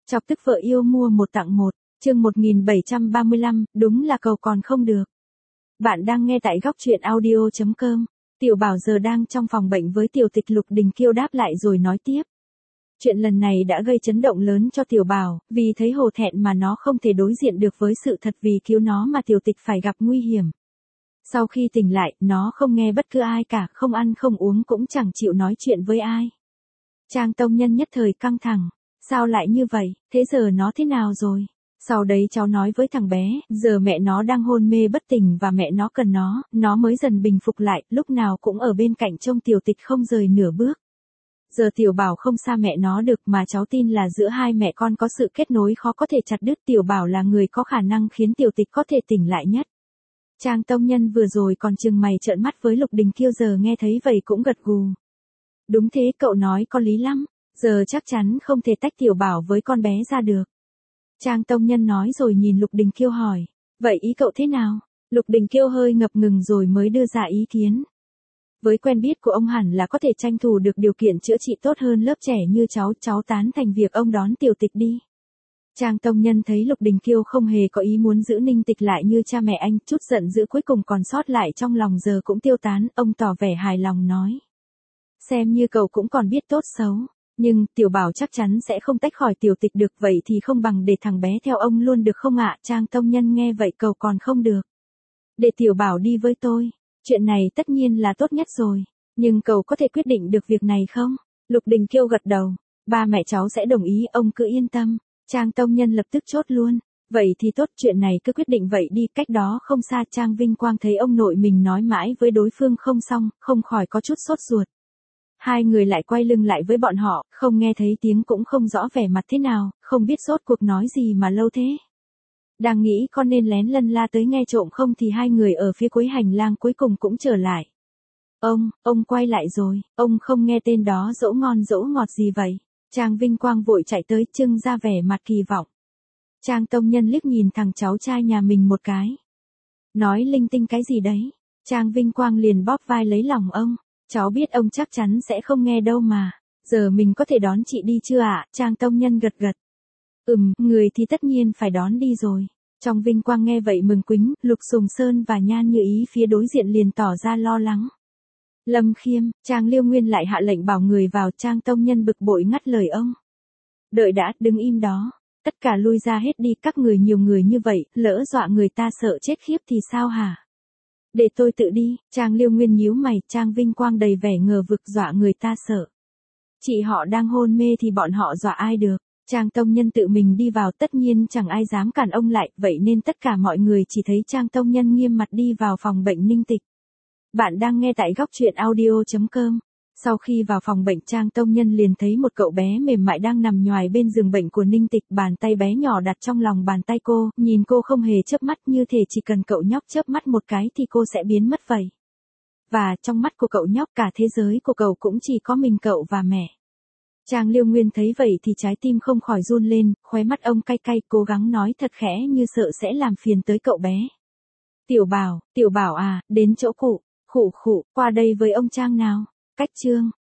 Chọc tức vợ yêu mua một tặng một, chương 1735, đúng là cầu còn không được. Bạn đang nghe tại góc truyện audio.com. Tiểu Bảo giờ đang trong phòng bệnh với Tiểu Tịch. Lục Đình Kiêu đáp lại rồi nói tiếp. Chuyện lần này đã gây chấn động lớn cho Tiểu Bảo, vì thấy hổ thẹn mà nó không thể đối diện được với sự thật vì cứu nó mà Tiểu Tịch phải gặp nguy hiểm. Sau khi tỉnh lại, nó không nghe bất cứ ai cả, không ăn không uống cũng chẳng chịu nói chuyện với ai. Trang Tông Nhân nhất thời căng thẳng. Sao lại như vậy, thế giờ nó thế nào rồi? Sau đấy cháu nói với thằng bé, giờ mẹ nó đang hôn mê bất tỉnh và mẹ nó cần nó mới dần bình phục lại, lúc nào cũng ở bên cạnh trông Tiểu Tịch không rời nửa bước. Giờ Tiểu Bảo không xa mẹ nó được mà cháu tin là giữa hai mẹ con có sự kết nối khó có thể chặt đứt. Tiểu Bảo là người có khả năng khiến Tiểu Tịch có thể tỉnh lại nhất. Trang Tông Nhân vừa rồi còn trừng mày trợn mắt với Lục Đình Kiêu, giờ nghe thấy vậy cũng gật gù. Đúng thế, cậu nói có lý lắm. Giờ chắc chắn không thể tách Tiểu Bảo với con bé ra được. Trang Tông Nhân nói rồi nhìn Lục Đình Kiêu hỏi. Vậy ý cậu thế nào? Lục Đình Kiêu hơi ngập ngừng rồi mới đưa ra ý kiến. Với quen biết của ông hẳn là có thể tranh thủ được điều kiện chữa trị tốt hơn lớp trẻ như cháu tán thành việc ông đón Tiểu Tịch đi. Trang Tông Nhân thấy Lục Đình Kiêu không hề có ý muốn giữ Ninh Tịch lại như cha mẹ anh, chút giận dữ cuối cùng còn sót lại trong lòng giờ cũng tiêu tán, ông tỏ vẻ hài lòng nói. Xem như cậu cũng còn biết tốt xấu. Nhưng, Tiểu Bảo chắc chắn sẽ không tách khỏi Tiểu Tịch được, vậy thì không bằng để thằng bé theo ông luôn được không ạ? Trang Tông Nhân nghe vậy cậu còn không được. Để Tiểu Bảo đi với tôi. Chuyện này tất nhiên là tốt nhất rồi. Nhưng cậu có thể quyết định được việc này không? Lục Đình Kiêu gật đầu. Ba mẹ cháu sẽ đồng ý, ông cứ yên tâm. Trang Tông Nhân lập tức chốt luôn. Vậy thì tốt, chuyện này cứ quyết định vậy đi. Cách đó không xa, Trang Vinh Quang thấy ông nội mình nói mãi với đối phương không xong, không khỏi có chút sốt ruột. Hai người lại quay lưng lại với bọn họ, không nghe thấy tiếng cũng không rõ vẻ mặt thế nào, không biết rốt cuộc nói gì mà lâu thế. Đang nghĩ con nên lén lân la tới nghe trộm không thì hai người ở phía cuối hành lang cuối cùng cũng trở lại. Ông quay lại rồi, ông không nghe tên đó dỗ ngon dỗ ngọt gì vậy? Trang Vinh Quang vội chạy tới trưng ra vẻ mặt kỳ vọng. Trang Tông Nhân liếc nhìn thằng cháu trai nhà mình một cái. Nói linh tinh cái gì đấy? Trang Vinh Quang liền bóp vai lấy lòng ông. Cháu biết ông chắc chắn sẽ không nghe đâu mà. Giờ mình có thể đón chị đi chưa ạ? Trang Tông Nhân gật gật. Người thì tất nhiên phải đón đi rồi. Trong Vinh Quang nghe vậy mừng quính, Lục Sùng Sơn và Nhan Như Ý phía đối diện liền tỏ ra lo lắng. Lâm Khiêm, Trang Liêu Nguyên lại hạ lệnh bảo người vào. Trang Tông Nhân bực bội ngắt lời ông. Đợi đã, đứng im đó. Tất cả lui ra hết đi, các người nhiều người như vậy, lỡ dọa người ta sợ chết khiếp thì sao hả? Để tôi tự đi. Trang Liêu Nguyên nhíu mày. Trang Vinh Quang đầy vẻ ngờ vực, dọa người ta sợ. Chị họ đang hôn mê thì bọn họ dọa ai được. Trang Tông Nhân tự mình đi vào, tất nhiên chẳng ai dám cản ông lại, vậy nên tất cả mọi người chỉ thấy Trang Tông Nhân nghiêm mặt đi vào phòng bệnh Ninh Tịch. Bạn đang nghe tại góc truyện audio.com. Sau khi vào phòng bệnh, Trang Tông Nhân liền thấy một cậu bé mềm mại đang nằm nhoài bên giường bệnh của Ninh Tịch, bàn tay bé nhỏ đặt trong lòng bàn tay cô, nhìn cô không hề chớp mắt, như thể chỉ cần cậu nhóc chớp mắt một cái thì cô sẽ biến mất vậy. Và trong mắt của cậu nhóc, cả thế giới của cậu cũng chỉ có mình cậu và mẹ. Trang Liêu Nguyên thấy vậy thì trái tim không khỏi run lên, khóe mắt ông cay cay, cố gắng nói thật khẽ như sợ sẽ làm phiền tới cậu bé. Tiểu Bảo à, đến chỗ cụ, khụ, qua đây với ông Trang nào. Cách chương